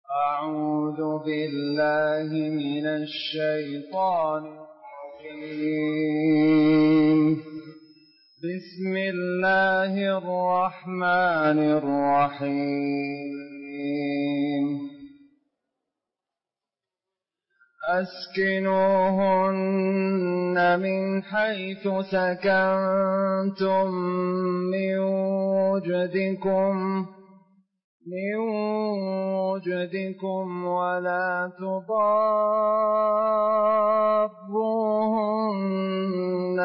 أعوذ بالله من الشيطان الرجيم. بسم الله الرحمن الرحيم. أسكنوهن من حيث سكنتم من وجدكم ولا تضاروهن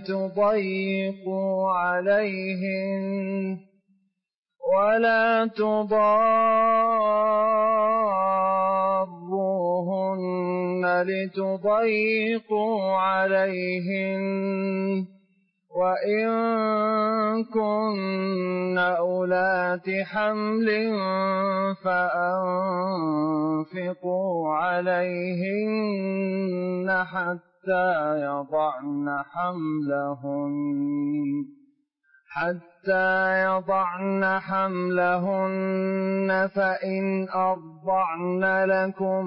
لتضيقوا عليهن وإن كن أولات حمل فأنفقوا عليهن حتى يضعن حملهن فإن أرضعن لكم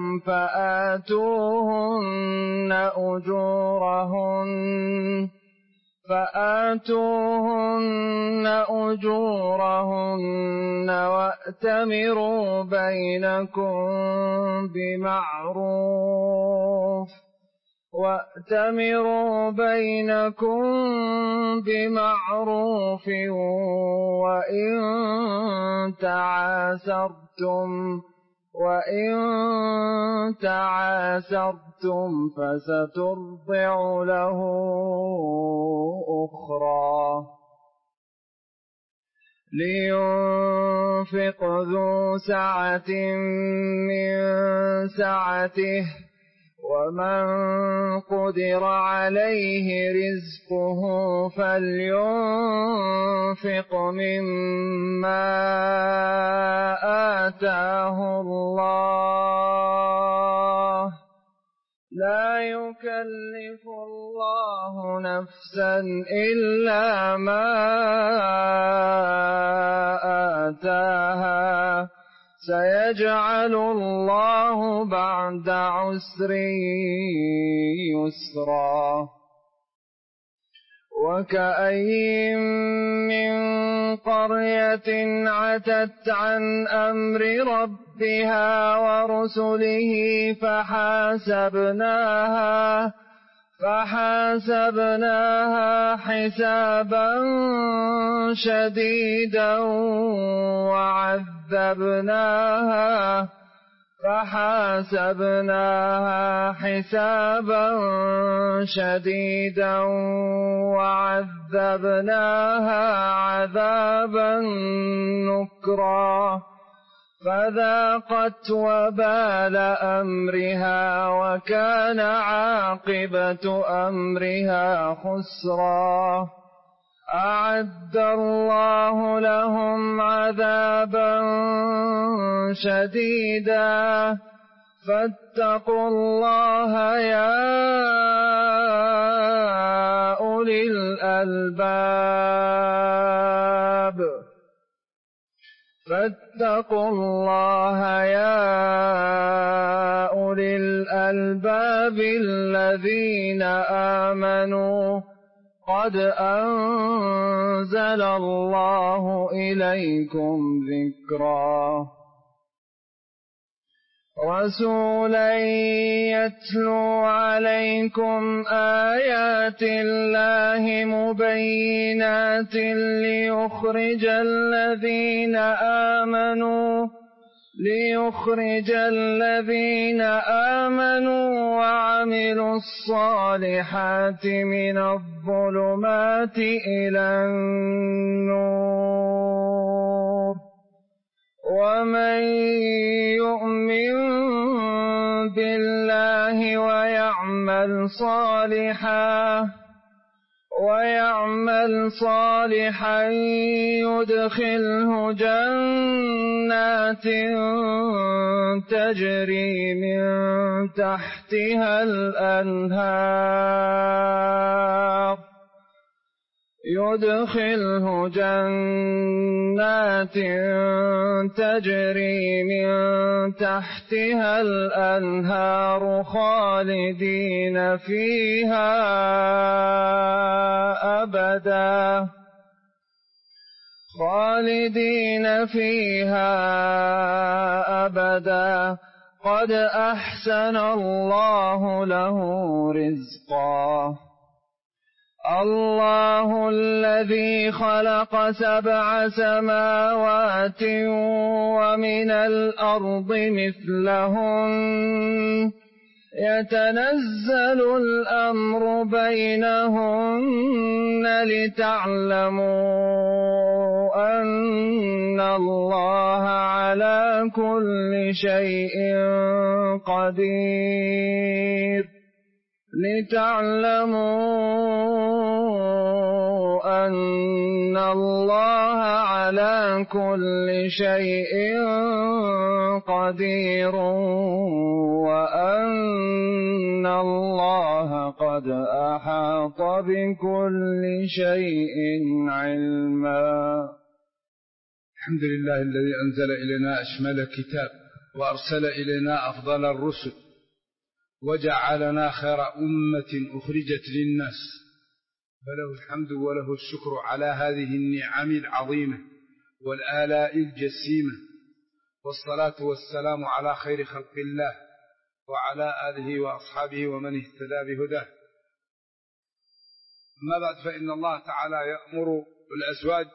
فآتوهن أجورهن وأتمروا بينكم بمعروف وإن تعاسرتم فسترضع له أخرى. لينفق ذو سعة من سعته ومن قدر عليه رزقه فلينفق مما آتاه الله لا يكلف الله نفسا إلا ما آتاها سيجعل الله بعد عسر يسرا. وكأين من قرية عتت عن أمر ربها ورسله فحاسبناها حسابا شديدا وعذبناها عذابا نكرا فذاقت وبال أمرها وكان عاقبة أمرها خسرا. أعد الله لهم عذابا شديدا فاتقوا الله يا أولي الألباب الذين آمنوا قد أنزل الله إليكم ذكرا. رسولا يتلو عليكم آيات الله مبينات ليخرج الذين آمنوا وعملوا الصالحات من الظلمات إلى النور. ومن يؤمن بالله ويعمل صالحا يدخله جنات تجري من تحتها الأنهار يدخله جنات تجري من تحتها الأنهار خالدين فيها أبدا قد أحسن الله له رزقا. الله الذي خلق 7 سماوات ومن الأرض مثلهن يتنزل الأمر بينهن لتعلموا أن الله على كل شيء قدير وأن الله قد أحاط بكل شيء علما. الحمد لله الذي أنزل إلينا أشمل الكتاب وأرسل إلينا أفضل الرسل وجعلنا خير أمة أخرجت للناس، فله الحمد وله الشكر على هذه النعم العظيمة والآلاء الجسيمة، والصلاة والسلام على خير خلق الله وعلى آله وأصحابه ومن اهتدى بهداه. أما بعد، فإن الله تعالى يأمر الأزواج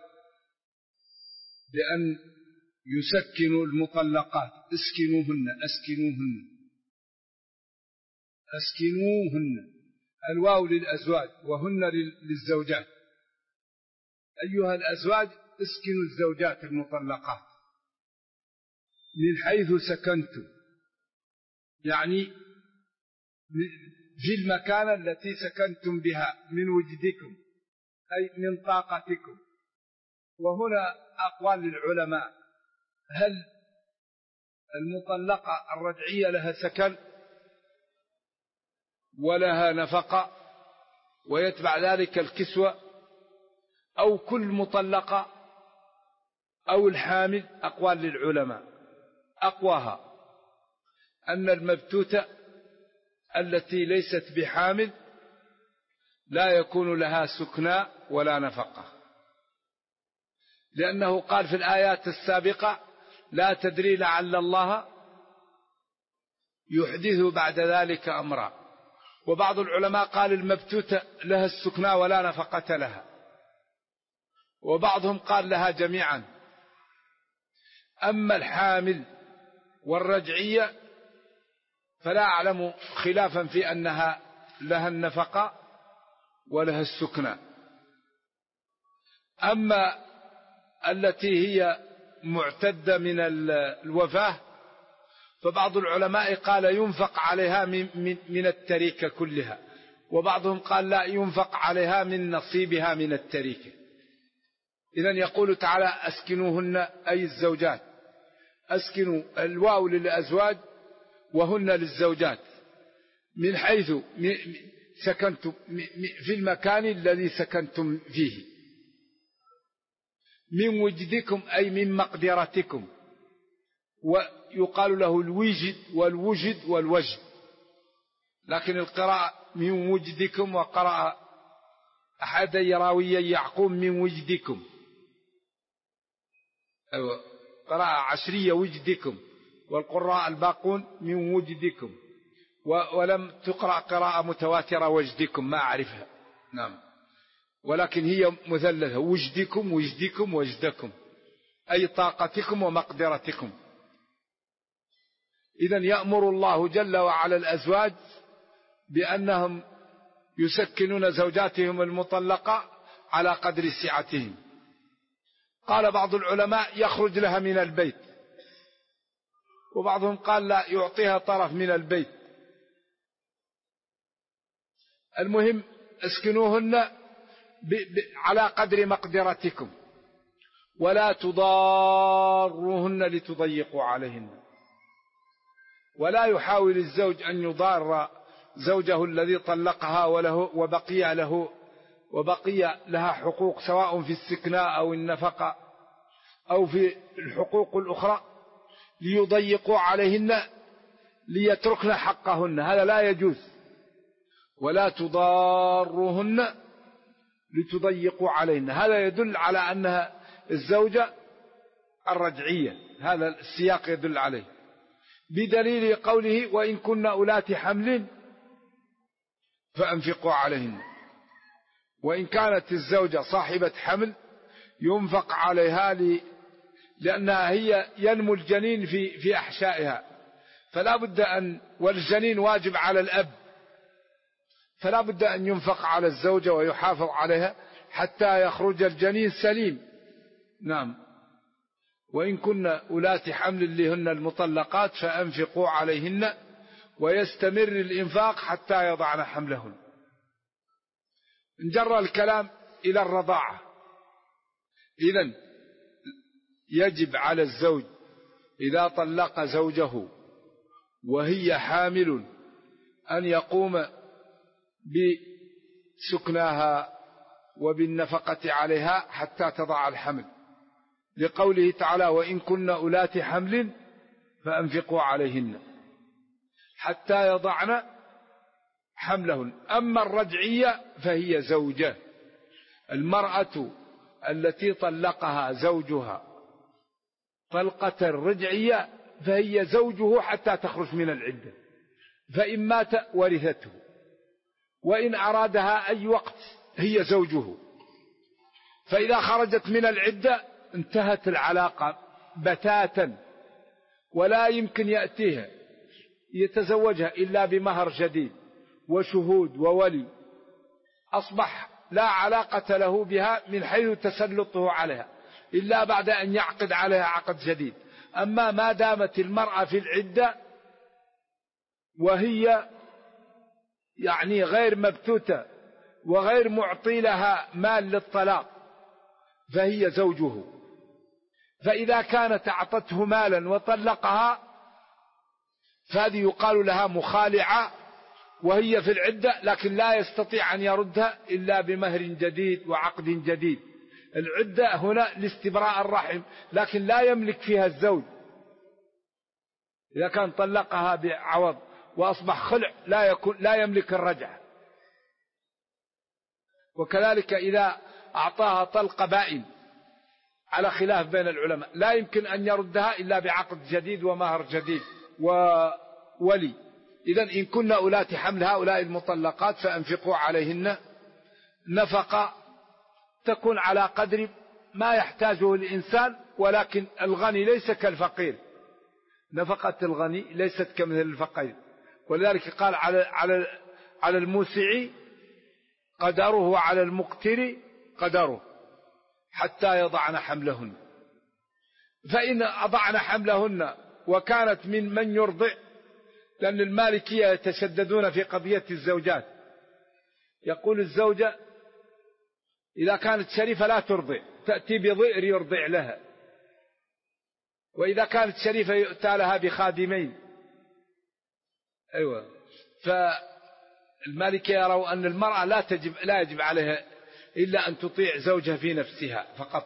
بأن يسكنوا المطلقات، أسكنوهن، الواو للأزواج وهن للزوجات. أيها الأزواج اسكنوا الزوجات المطلقات من حيث سكنتم، يعني في المكان التي سكنتم بها من وجدكم أي من طاقتكم. وهنا أقوال للعلماء: هل المطلقة الرجعية لها سكن ولها نفقة ويتبع ذلك الكسوة، أو كل مطلقة أو الحامل؟ أقوال للعلماء، أقواها أن المبتوتة التي ليست بحامل لا يكون لها سكنى ولا نفقة، لأنه قال في الآيات السابقة: لا تدري لعل الله يحدث بعد ذلك أمرا. وبعض العلماء قال المبتوتة لها السكنى ولا نفقة لها، وبعضهم قال لها جميعا. أما الحامل والرجعية فلا أعلم خلافا في أنها لها النفقة ولها السكنى. أما التي هي معتدة من الوفاة فبعض العلماء قال ينفق عليها من التركة كلها، وبعضهم قال لا، ينفق عليها من نصيبها من التركة. إذن يقول تعالى: أسكنوهن أي الزوجات، أسكنوا، الواو للأزواج وهن للزوجات، من حيث سكنتم، في المكان الذي سكنتم فيه، من وجدكم أي من مقدرتكم. ويقال له الوجد والوجد والوجد، لكن القراءة من وجدكم، وقرأ أحد راويا يعقوب من وجدكم، قراءة عشرية وجدكم، والقراء الباقون من وجدكم، ولم تقرأ قراءة متواترة وجدكم، ما أعرفها، نعم، ولكن هي مثلثة: وجدكم وجدكم وجدكم، أي طاقتكم ومقدرتكم. إذن يأمر الله جل وعلا الأزواج بأنهم يسكنون زوجاتهم المطلقة على قدر سعتهم. قال بعض العلماء يخرج لها من البيت، وبعضهم قال لا، يعطيها طرف من البيت. المهم اسكنوهن على قدر مقدرتكم، ولا تضاروهن لتضيقوا عليهن. ولا يحاول الزوج أن يضار زوجه الذي طلقها وبقي له وبقي لها حقوق سواء في السكناء أو النفقة أو في الحقوق الأخرى ليضيقوا عليهن ليتركن حقهن، هذا لا يجوز. ولا تضاروهن لتضيقوا عليهن، هذا يدل على أنها الزوجة الرجعية، هذا السياق يدل عليه، بدليل قوله وإن كن أولات حمل فأنفقوا عليهن. وإن كانت الزوجة صاحبة حمل ينفق عليها لأنها هي ينمو الجنين في أحشائها، فلا بد والجنين واجب على الأب، فلا بد أن ينفق على الزوجة ويحافظ عليها حتى يخرج الجنين سليم. نعم. وإن كن أولات حمل اللي هن المطلقات فأنفقوا عليهن ويستمر الإنفاق حتى يضعن حملهن. نجر الكلام إلى الرضاعة. إذن يجب على الزوج إذا طلق زوجه وهي حامل أن يقوم بسكناها وبالنفقة عليها حتى تضع الحمل، لقوله تعالى وإن كن أولات حمل فأنفقوا عليهن حتى يضعن حملهن. أما الرجعية فهي زوجة، المرأة التي طلقها زوجها طلقة الرجعية فهي زوجه حتى تخرج من العدة، فإن مات ورثته، وإن أرادها أي وقت هي زوجه، فإذا خرجت من العدة انتهت العلاقة بتاتا، ولا يمكن يأتيها يتزوجها إلا بمهر جديد وشهود وولي، أصبح لا علاقة له بها من حيث تسلطه عليها إلا بعد أن يعقد عليها عقد جديد. أما ما دامت المرأة في العدة وهي يعني غير مبتوتة وغير معطي لها مال للطلاق فهي زوجه، فإذا كانت أعطته مالا وطلقها فهذه يقال لها مخالعة وهي في العدة، لكن لا يستطيع أن يردها إلا بمهر جديد وعقد جديد. العدة هنا لاستبراء الرحم، لكن لا يملك فيها الزوج. إذا كان طلقها بعوض وأصبح خلع لا يملك الرجعة. وكذلك إذا أعطاها طلق بائن على خلاف بين العلماء لا يمكن أن يردها إلا بعقد جديد ومهر جديد وولي. إذن إن كن أولات حمل هؤلاء المطلقات فأنفقوا عليهن نفقة تكون على قدر ما يحتاجه الإنسان، ولكن الغني ليس كالفقير، نفقة الغني ليست كمثل الفقير. ولذلك قال على الموسع قدره وعلى المقتر قدره حتى يضعن حملهن. فإن أضعن حملهن وكانت من يرضع، لأن المالكية يتشددون في قضية الزوجات، يقول الزوجة إذا كانت شريفة لا ترضع تأتي بضئر يرضع لها، وإذا كانت شريفة يؤتى لها بخادمين. أيوة. فالمالكية يروا أن المرأة لا يجب عليها إلا أن تطيع زوجها في نفسها فقط،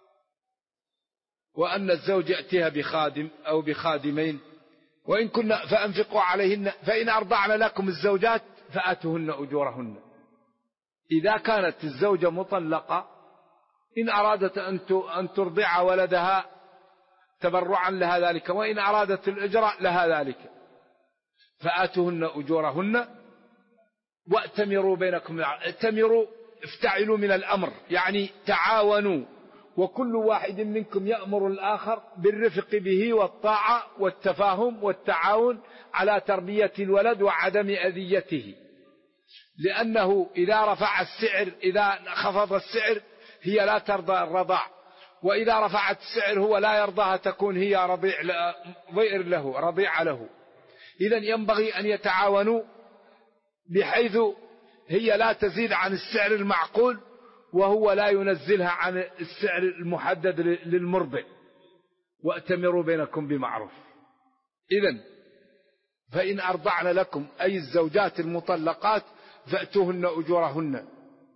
وأن الزوج يأتيها بخادم أو بخادمين. وإن كنا فأنفقوا عليهن فإن أرضعن لكم الزوجات فآتوهن أجورهن. إذا كانت الزوجة مطلقة إن أرادت أن ترضع ولدها تبرعا لها ذلك، وإن أرادت الإجراء لها ذلك، فآتوهن أجورهن وأتمروا بينكم. اتمروا افتعلوا من الأمر، يعني تعاونوا، وكل واحد منكم يأمر الآخر بالرفق به والطاعة والتفاهم والتعاون على تربية الولد وعدم أذيته، لأنه إذا رفع السعر إذا خفض السعر هي لا ترضى الرضاع، وإذا رفعت السعر هو لا يرضاها تكون هي ضئر له رضيع له. إذن ينبغي أن يتعاونوا بحيث هي لا تزيد عن السعر المعقول وهو لا ينزلها عن السعر المحدد للمرضع. وأتمروا بينكم بمعروف. إذن فإن أرضعن لكم أي الزوجات المطلقات فأتوهن أجورهن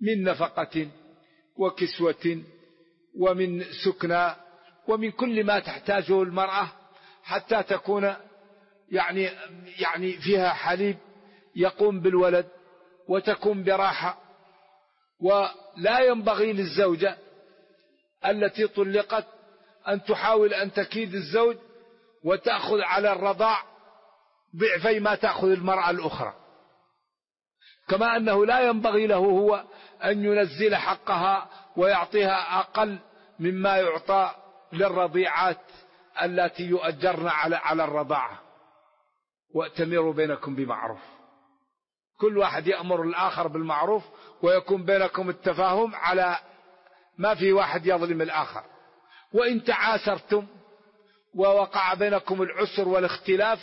من نفقة وكسوة ومن سكنى ومن كل ما تحتاجه المرأة حتى تكون يعني فيها حليب يقوم بالولد وتكون براحة. ولا ينبغي للزوجة التي طلقت أن تحاول أن تكيد الزوج وتأخذ على الرضاع ضعفي ما تأخذ المرأة الأخرى، كما أنه لا ينبغي له هو أن ينزل حقها ويعطيها أقل مما يعطى للرضيعات التي يؤجرن على الرضاعة. وأتمروا بينكم بمعروف، كل واحد يأمر الآخر بالمعروف ويكون بينكم التفاهم على ما في واحد يظلم الآخر. وإن تعاسرتم ووقع بينكم العسر والاختلاف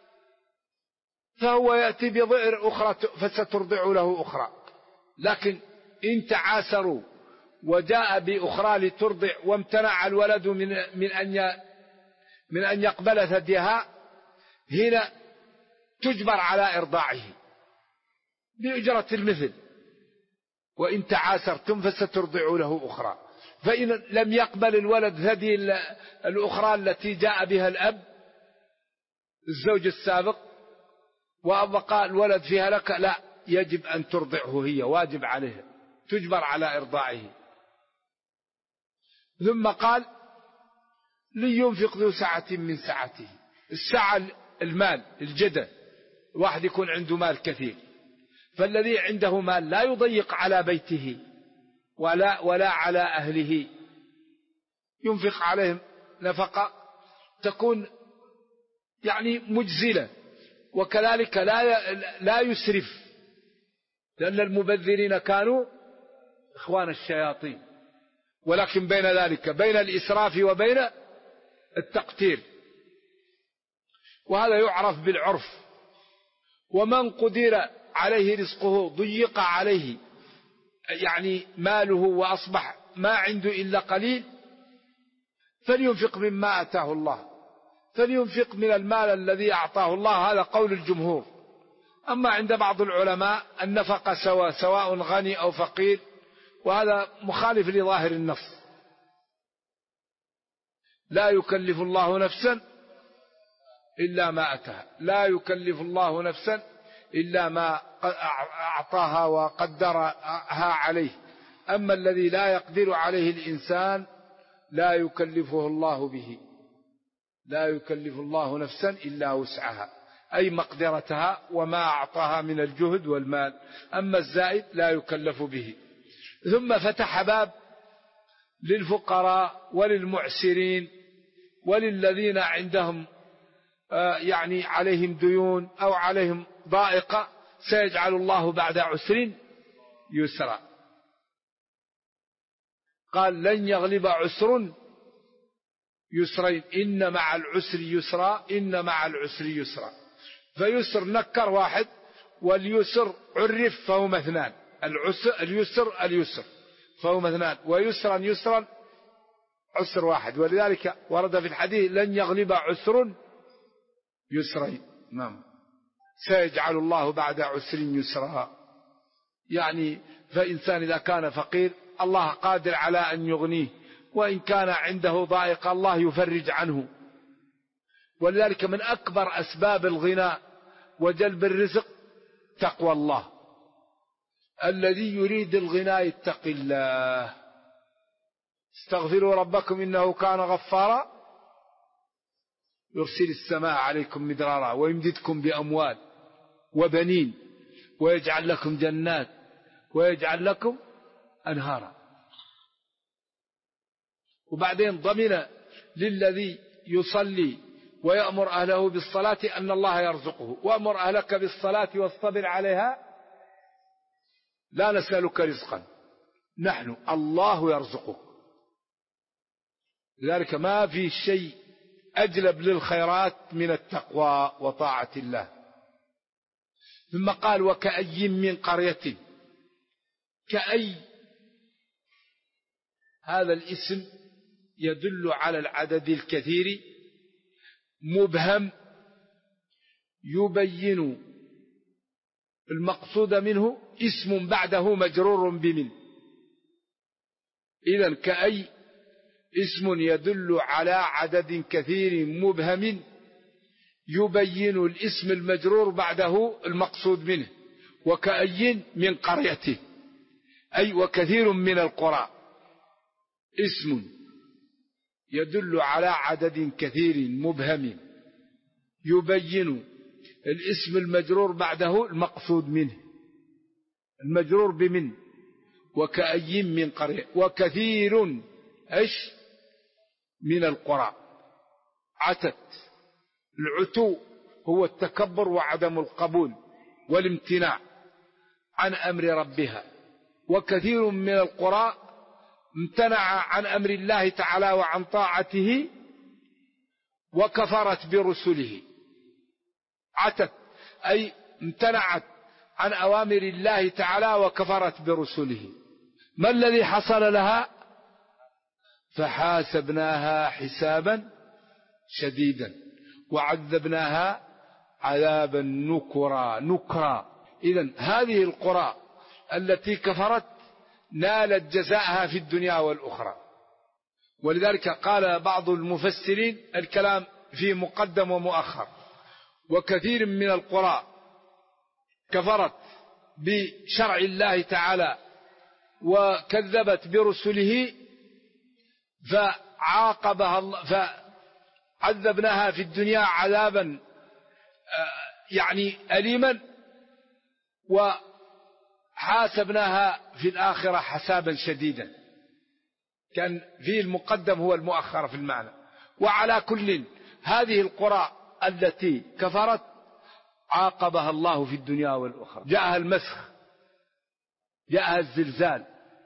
فهو يأتي بضئر أخرى فسترضع له أخرى. لكن إن تعاسروا وجاء بأخرى لترضع وامتنع الولد من أن يقبل ثديها، هنا تجبر على إرضاعه بأجرة المثل. وإن تعاسرتم فسترضع له أخرى. فإن لم يقبل الولد ثدي الأخرى التي جاء بها الأب الزوج السابق وأبقى الولد فيها لك، لا، يجب أن ترضعه هي، واجب عليها، تجبر على إرضاعه. ثم قال لينفق ذو سعة من سعته. السعة المال، الجدة، واحد يكون عنده مال كثير، فالذي عنده مال لا يضيق على بيته ولا على أهله، ينفق عليهم نفقة تكون يعني مجزلة، وكذلك لا يسرف، لأن المبذرين كانوا إخوان الشياطين. ولكن بين ذلك، بين الإسراف وبين التقتير، وهذا يعرف بالعرف. ومن قدر عليه رزقه ضيق عليه يعني ماله وأصبح ما عنده إلا قليل فلينفق مما آتاه الله، فلينفق من المال الذي أعطاه الله. هذا قول الجمهور. أما عند بعض العلماء النفقة سواء غني أو فقير، وهذا مخالف لظاهر النص. لا يكلف الله نفسا إلا ما أتاها، لا يكلف الله نفسا إلا ما أعطاها وقدرها عليه. أما الذي لا يقدر عليه الإنسان لا يكلفه الله به، لا يكلف الله نفسا إلا وسعها، أي مقدرتها وما أعطاها من الجهد والمال. أما الزائد لا يكلف به. ثم فتح باب للفقراء وللمعسرين وللذين عندهم يعني عليهم ديون أو عليهم ضائقة، سيجعل الله بعد عسر يسرا. قال لن يغلب عسر يسرين، إن مع العسر يسرا، إن مع العسر يسرا. فيسر نكر واحد، واليسر عرف فهما اثنان، اليسر فهما اثنان، ويسرا يسرا عسر واحد. ولذلك ورد في الحديث لن يغلب عسر يسرين. نعم، سيجعل الله بعد عسر يسرا. يعني فإنسان إذا كان فقير الله قادر على أن يغنيه، وإن كان عنده ضائق الله يفرج عنه. ولذلك من أكبر أسباب الغنى وجلب الرزق تقوى الله. الذي يريد الغنى يتقي الله. استغفروا ربكم إنه كان غفارا يرسل السماء عليكم مدرارا ويمددكم بأموال وبنين ويجعل لكم جنات ويجعل لكم أنهارا. وبعدين ضمن للذي يصلي ويأمر أهله بالصلاة أن الله يرزقه. وأمر أهلك بالصلاة واصطبر عليها لا نسألك رزقا نحن الله يرزقك. لذلك ما في شيء أجلب للخيرات من التقوى وطاعة الله. ثم قال وكأي من قرية. كأي هذا الاسم يدل على العدد الكثير، مبهم يبين المقصود منه اسم بعده مجرور بمن. إذن كأي اسم يدل على عدد كثير مبهم يبين الاسم المجرور بعده المقصود منه. وكأي من قرية، أي وكثير من القرى. اسم يدل على عدد كثير مبهم يبين الاسم المجرور بعده المقصود منه، المجرور بمن. وكأي من قرية، وكثير ايش من القرى. عتت، العتو هو التكبر وعدم القبول والامتناع عن أمر ربها. وكثير من القرى امتنع عن أمر الله تعالى وعن طاعته وكفرت برسله. عتت أي امتنعت عن أوامر الله تعالى وكفرت برسله. ما الذي حصل لها؟ فحاسبناها حسابا شديدا وعذبناها عذابا نكرا. إذن هذه القرى التي كفرت نالت جزاءها في الدنيا والأخرى. ولذلك قال بعض المفسرين الكلام فيه مقدم ومؤخر. وكثير من القرى كفرت بشرع الله تعالى وكذبت برسله فعاقبها الله، فعذبناها في الدنيا عذابا يعني أليما، وحاسبناها في الآخرة حسابا شديدا. كان فيه المقدم هو المؤخر في المعنى. وعلى كل هذه القرى التي كفرت عاقبها الله في الدنيا والأخرى. جاءها المسخ، جاءها الزلزال،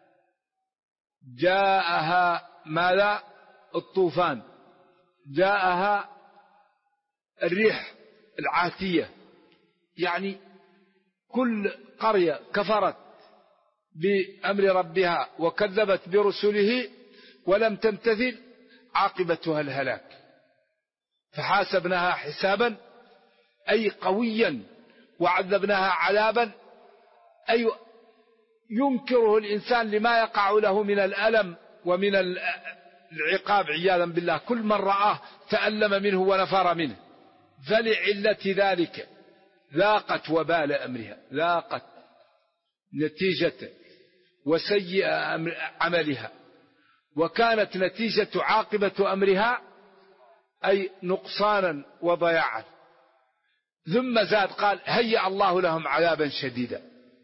جاءها ماذا؟ الطوفان، جاءها الريح العاتية. يعني كل قرية كفرت بأمر ربها وكذبت برسله ولم تمتثل عاقبتها الهلاك. فحاسبناها حسابا أي قويا، وعذبناها عذابا أي ينكره الإنسان لما يقع له من الألم ومن العقاب عياذا بالله. كل من رآه تألم منه ونفر منه. فلعلة ذلك ذاقت وبال أمرها، ذاقت نتيجة وسيئة عملها، وكانت نتيجة عاقبة أمرها أي نقصانا وضياعا. ثم زاد قال هيأ الله لهم عذابا شديدا،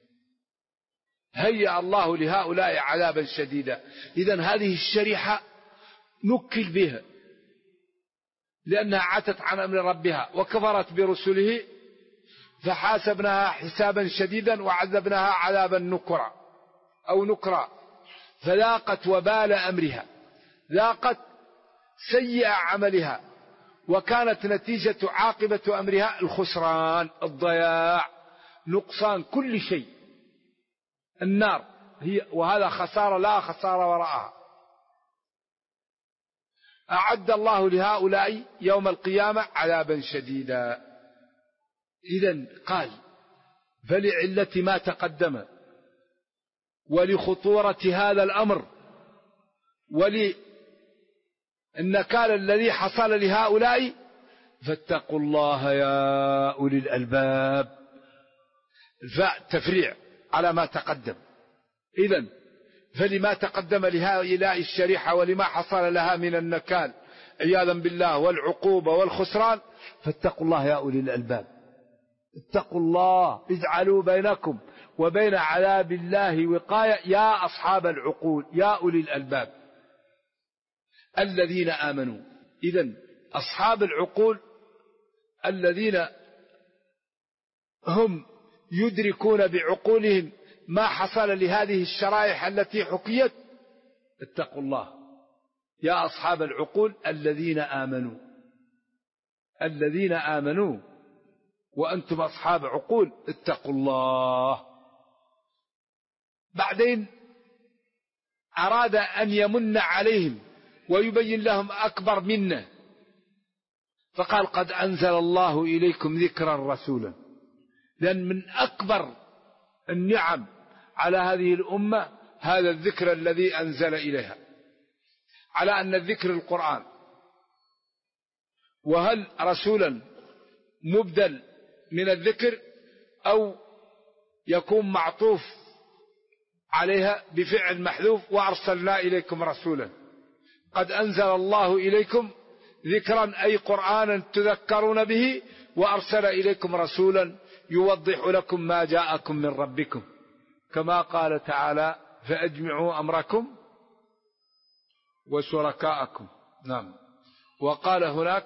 هيأ الله لهؤلاء عذابا شديدا. إذن هذه الشريحة نكل بها لأنها عتت عن أمر ربها وكفرت برسله، فحاسبناها حسابا شديدا وعذبناها عذابا نكرا أو نكرا. فذاقت وبال أمرها، ذاقت سيئة عملها، وكانت نتيجة عاقبة أمرها الخسران، الضياع، نقصان كل شيء. النار هي، وهذا خسارة لا خسارة وراءها. أعد الله لهؤلاء يوم القيامة عذابا شديدا. إذن قال فلعلة ما تقدم ولخطورة هذا الأمر وللنكال الذي حصل لهؤلاء فاتقوا الله يا أولي الألباب. تفريع على ما تقدم. إذن فلما تقدم لهؤلاء الشريحة ولما حصل لها من النكال عياذا بالله والعقوبة والخسران فاتقوا الله يا أولي الألباب. اتقوا الله، اجعلوا بينكم وبين عذاب الله وقاية يا أصحاب العقول يا أولي الألباب الذين آمنوا. إذن أصحاب العقول الذين هم يدركون بعقولهم ما حصل لهذه الشرائح التي حكيت. اتقوا الله يا أصحاب العقول الذين آمنوا، الذين آمنوا وأنتم أصحاب عقول اتقوا الله. بعدين أراد أن يمن عليهم ويبين لهم أكبر منه، فقال قد أنزل الله إليكم ذكرا رسولا لأن من أكبر النعم على هذه الأمة هذا الذكر الذي أنزل إليها، على أن الذكر القرآن. وهل رسولا مبدل من الذكر أو يكون معطوف عليها بفعل محذوف وأرسلنا إليكم رسولا؟ قد أنزل الله إليكم ذكرا أي قرآنا تذكرون به، وأرسل إليكم رسولا يوضح لكم ما جاءكم من ربكم، كما قال تعالى فأجمعوا أمركم وشركاءكم. نعم. وقال هناك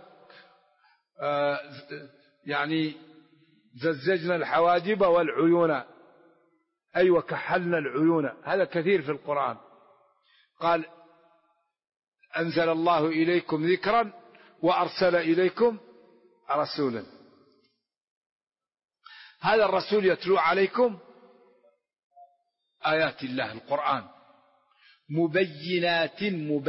يعني زججنا الحواجب والعيون، أي وكحلنا العيون، هذا كثير في القرآن. قال أنزل الله إليكم ذكرا وأرسل إليكم رسولا. هذا الرسول يتلو عليكم آيات الله القرآن مبينات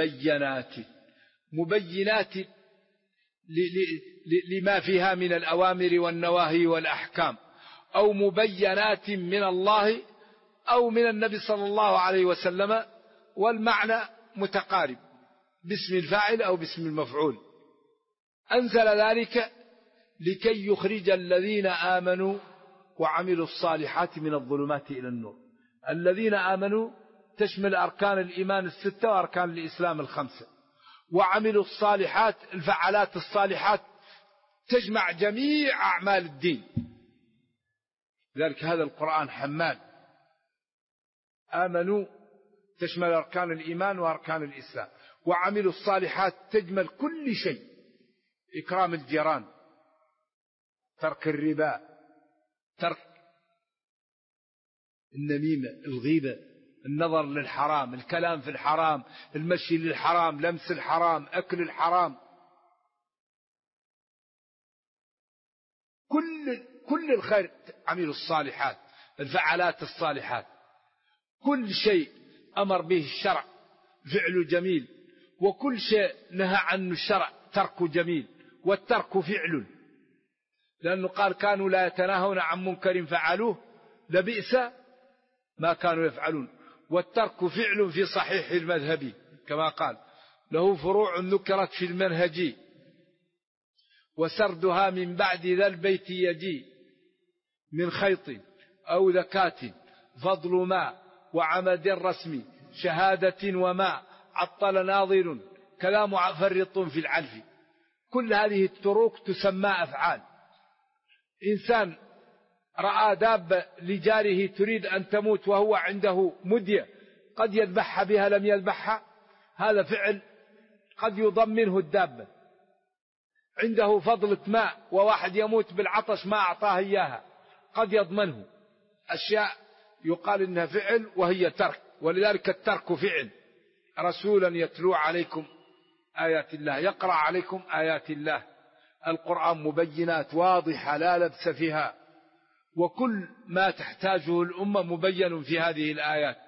لما فيها من الأوامر والنواهي والأحكام، أو مبينات من الله أو من النبي صلى الله عليه وسلم، والمعنى متقارب باسم الفاعل أو باسم المفعول. أنزل ذلك لكي يخرج الذين آمنوا وعملوا الصالحات من الظلمات إلى النور. الذين آمنوا تشمل أركان الإيمان 6 وأركان الإسلام 5، وعملوا الصالحات الفعالات الصالحات تجمع جميع أعمال الدين. لذلك هذا القرآن حمال. آمنوا تشمل أركان الإيمان وأركان الإسلام، وعملوا الصالحات تجمل كل شيء: إكرام الجيران، ترك الربا، ترك النميمة، الغيبة، النظر للحرام، الكلام في الحرام، المشي للحرام، لمس الحرام، أكل الحرام، كل الخير. عملوا الصالحات الفعالات الصالحات، كل شيء أمر به الشرع فعله جميل، وكل شيء نهى عنه الشرع تركه جميل، والترك فعل، لأنه قال كانوا لا يتناهون عن منكر فعلوه لبئس ما كانوا يفعلون. والترك فعل في صحيح المذهب، كما قال له فروع ذكرت في المنهج، وسردها من بعد ذا البيت يجي، من خيط أو ذكاة فضل ما وعمد الرسم شهادة وما عطل ناظر كلام فرط في العلف. كل هذه التروك تسمى أفعال. إنسان رأى دابة لجاره تريد أن تموت وهو عنده مدية، قد يذبحها بها لم يذبحها، هذا فعل قد يضمنه الدابة. عنده فضلة ماء وواحد يموت بالعطش ما أعطاه إياها، قد يضمنه. أشياء يقال إنها فعل وهي ترك، ولذلك الترك فعل. رسولا يتلو عليكم آيات الله، يقرأ عليكم آيات الله. القرآن مبينات واضحة لا لبس فيها، وكل ما تحتاجه الأمة مبين في هذه الآيات،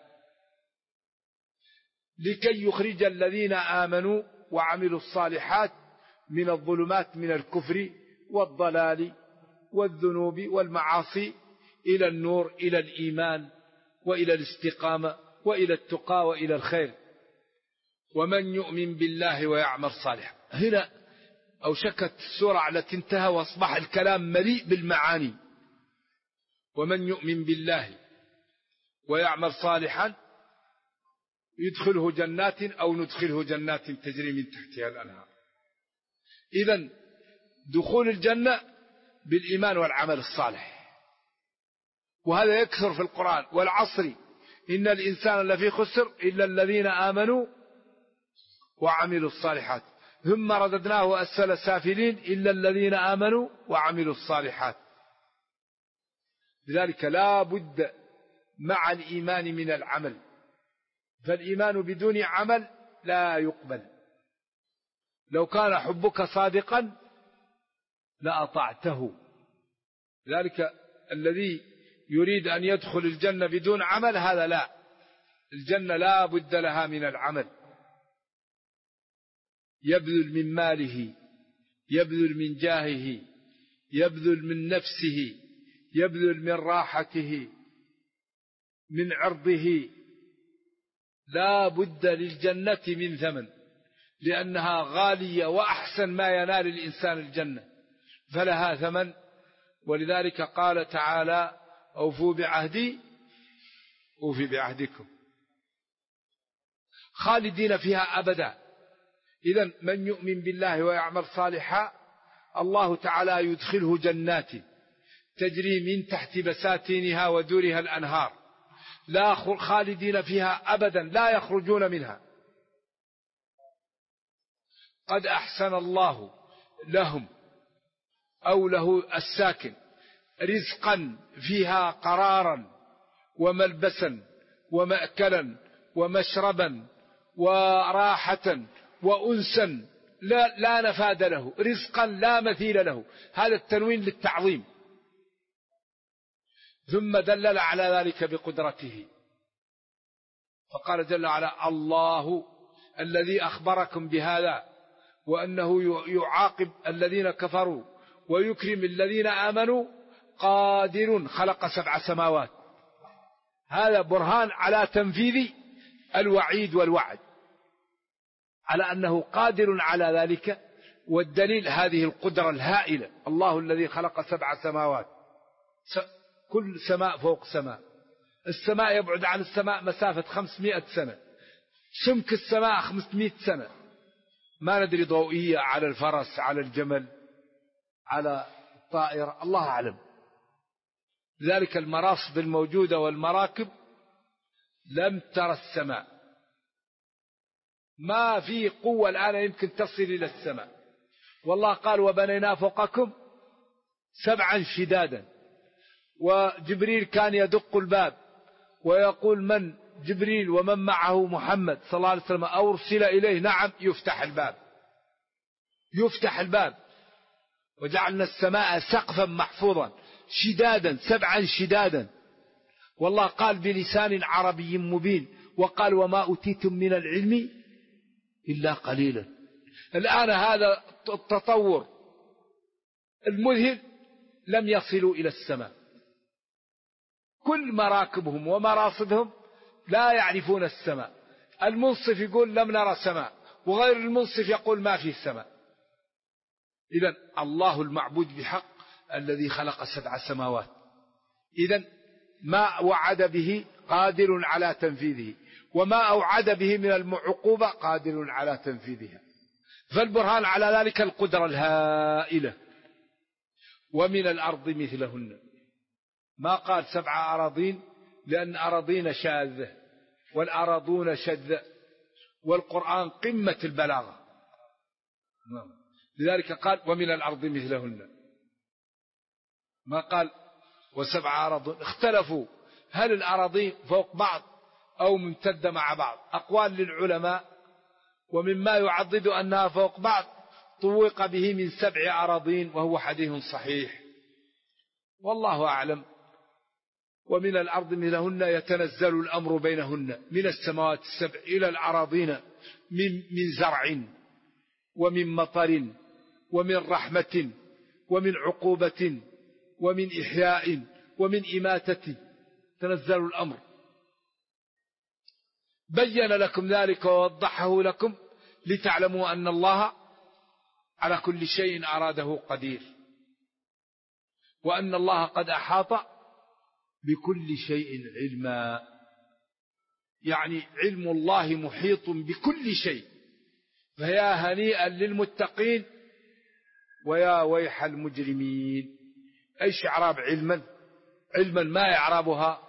لكي يخرج الذين آمنوا وعملوا الصالحات من الظلمات، من الكفر والضلال والذنوب والمعاصي، إلى النور، إلى الإيمان وإلى الاستقامة وإلى التقى وإلى الخير. ومن يؤمن بالله ويعمل صالحا. هنا أوشكت السورة على تنتهى وأصبح الكلام مليء بالمعاني. ومن يؤمن بالله ويعمل صالحا يدخله جنات أو ندخله جنات تجري من تحتها الأنهار. إذن دخول الجنة بالإيمان والعمل الصالح، وهذا يكثر في القرآن. والعصر إن الإنسان لفي خسر إلا الذين آمنوا وعملوا الصالحات ثم رددناه أسفل سافلين إلا الذين آمنوا وعملوا الصالحات. لذلك لا بد مع الإيمان من العمل، فالإيمان بدون عمل لا يقبل. لو كان حبك صادقا لأطعته. لذلك الذي يريد أن يدخل الجنة بدون عمل هذا لا، الجنة لا بد لها من العمل. يبذل من ماله، يبذل من جاهه، يبذل من نفسه، يبذل من راحته من عرضه، لا بد للجنة من ثمن، لأنها غالية وأحسن ما ينال الإنسان الجنة، فلها ثمن. ولذلك قال تعالى: أوفوا بعهدي أوفي بعهدكم، خالدين فيها أبدا. إذن من يؤمن بالله ويعمل صالحا الله تعالى يدخله جنات تجري من تحت بساتينها ودورها الأنهار، لا خالدين فيها أبدا، لا يخرجون منها. قد أحسن الله لهم أو له الساكن رزقا فيها قرارا وملبسا ومأكلا ومشربا وراحة وأنسا لا نفاد له، رزقا لا مثيل له، هذا التنوين للتعظيم. ثم دلل على ذلك بقدرته فقال جل وعلا: الله الذي أخبركم بهذا وأنه يعاقب الذين كفروا ويكرم الذين آمنوا قادر خلق 7 سماوات. هذا برهان على تنفيذ الوعيد والوعد، على أنه قادر على ذلك. والدليل هذه القدرة الهائلة، الله الذي خلق 7 سماوات، كل سماء فوق سماء، السماء يبعد عن السماء مسافة 500 سنة، سمك السماء 500 سنة، ما ندري ضوئية على الفرس على الجمل على الطائرة، الله أعلم. لذلك المراصد الموجودة والمراكب لم ترى السماء، ما في قوة الآن يمكن تصل إلى السماء. والله قال: وبنينا فوقكم 7 شدادا. وجبريل كان يدق الباب ويقول: من جبريل ومن معه محمد صلى الله عليه وسلم أرسل إليه؟ نعم. يفتح الباب، يفتح الباب. وجعلنا السماء سقفا محفوظا شدادا، 7 شدادا. والله قال بلسان عربي مبين، وقال: وما أوتيتم من العلم إلا قليلا. الآن هذا التطور المذهل لم يصلوا إلى السماء، كل مراكبهم ومراصدهم لا يعرفون السماء. المنصف يقول: لم نرى سماء، وغير المنصف يقول: ما في سماء. إذن الله المعبود بحق الذي خلق 7 سماوات، إذن ما وعد به قادر على تنفيذه، وما أوعد به من العقوبة قادر على تنفيذها. فالبرهان على ذلك القدرة الهائلة. ومن الأرض مثلهن، ما قال 7 أراضين، لأن أراضين شاذة والأراضون شذة، والقرآن قمة البلاغة. لذلك قال: ومن الأرض مثلهن، ما قال 7 أراضين. اختلفوا هل الأراضين فوق بعض أو ممتدة مع بعض، أقوال للعلماء. ومما يعضد أنها فوق بعض طوق به من 7 أراضين، وهو حديث صحيح والله أعلم. ومن الأرض مثلهن يتنزل الأمر بينهن، من السماوات ال7 إلى الأراضين، من زرع ومن مطر ومن رحمة ومن عقوبة ومن إحياء ومن إماتة، تنزل الأمر. بين لكم ذلك ووضحه لكم لتعلموا أن الله على كل شيء أراده قدير، وأن الله قد أحاط بكل شيء علما. يعني علم الله محيط بكل شيء. فيا هنيئا للمتقين ويا ويح المجرمين. أيش إعراب علما؟ علما ما إعرابها؟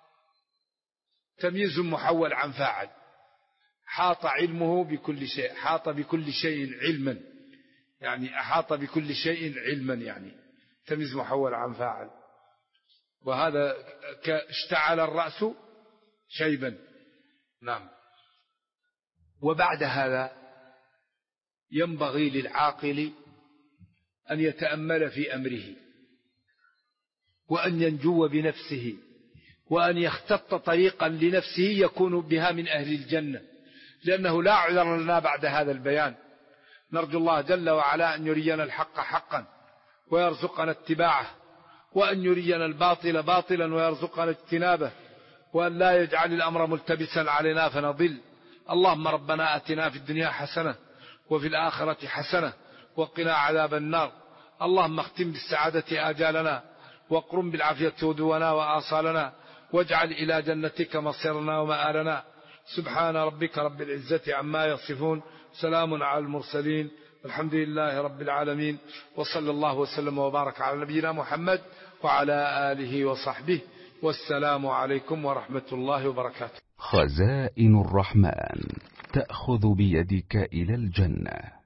تمييز محول عن فاعل. حاط علمه بكل شيء، حاط بكل شيء علما، يعني أحاط بكل شيء علما، يعني تمييز محول عن فاعل. وهذا اشتعل الرأس شيبا. نعم. وبعد هذا ينبغي للعاقل أن يتأمل في أمره، وأن ينجو بنفسه، وأن يختط طريقا لنفسه يكون بها من أهل الجنة، لأنه لا عذر لنا بعد هذا البيان. نرجو الله جل وعلا أن يرينا الحق حقا ويرزقنا اتباعه، وأن يرينا الباطل باطلا ويرزقنا اجتنابه، وأن لا يجعل الأمر ملتبسا علينا فنضل. اللهم ربنا أتنا في الدنيا حسنة وفي الآخرة حسنة وقنا عذاب النار. اللهم اختم بالسعادة آجالنا، واقرم بالعافية غدونا وآصالنا، واجعل إلى جنتك مصيرنا ومآلنا. سبحان ربك رب العزة عما يصفون، سلام على المرسلين، الحمد لله رب العالمين، وصلى الله وسلم وبارك على نبينا محمد وعلى آله وصحبه، والسلام عليكم ورحمة الله وبركاته. خزائن الرحمن تأخذ بيدك إلى الجنة.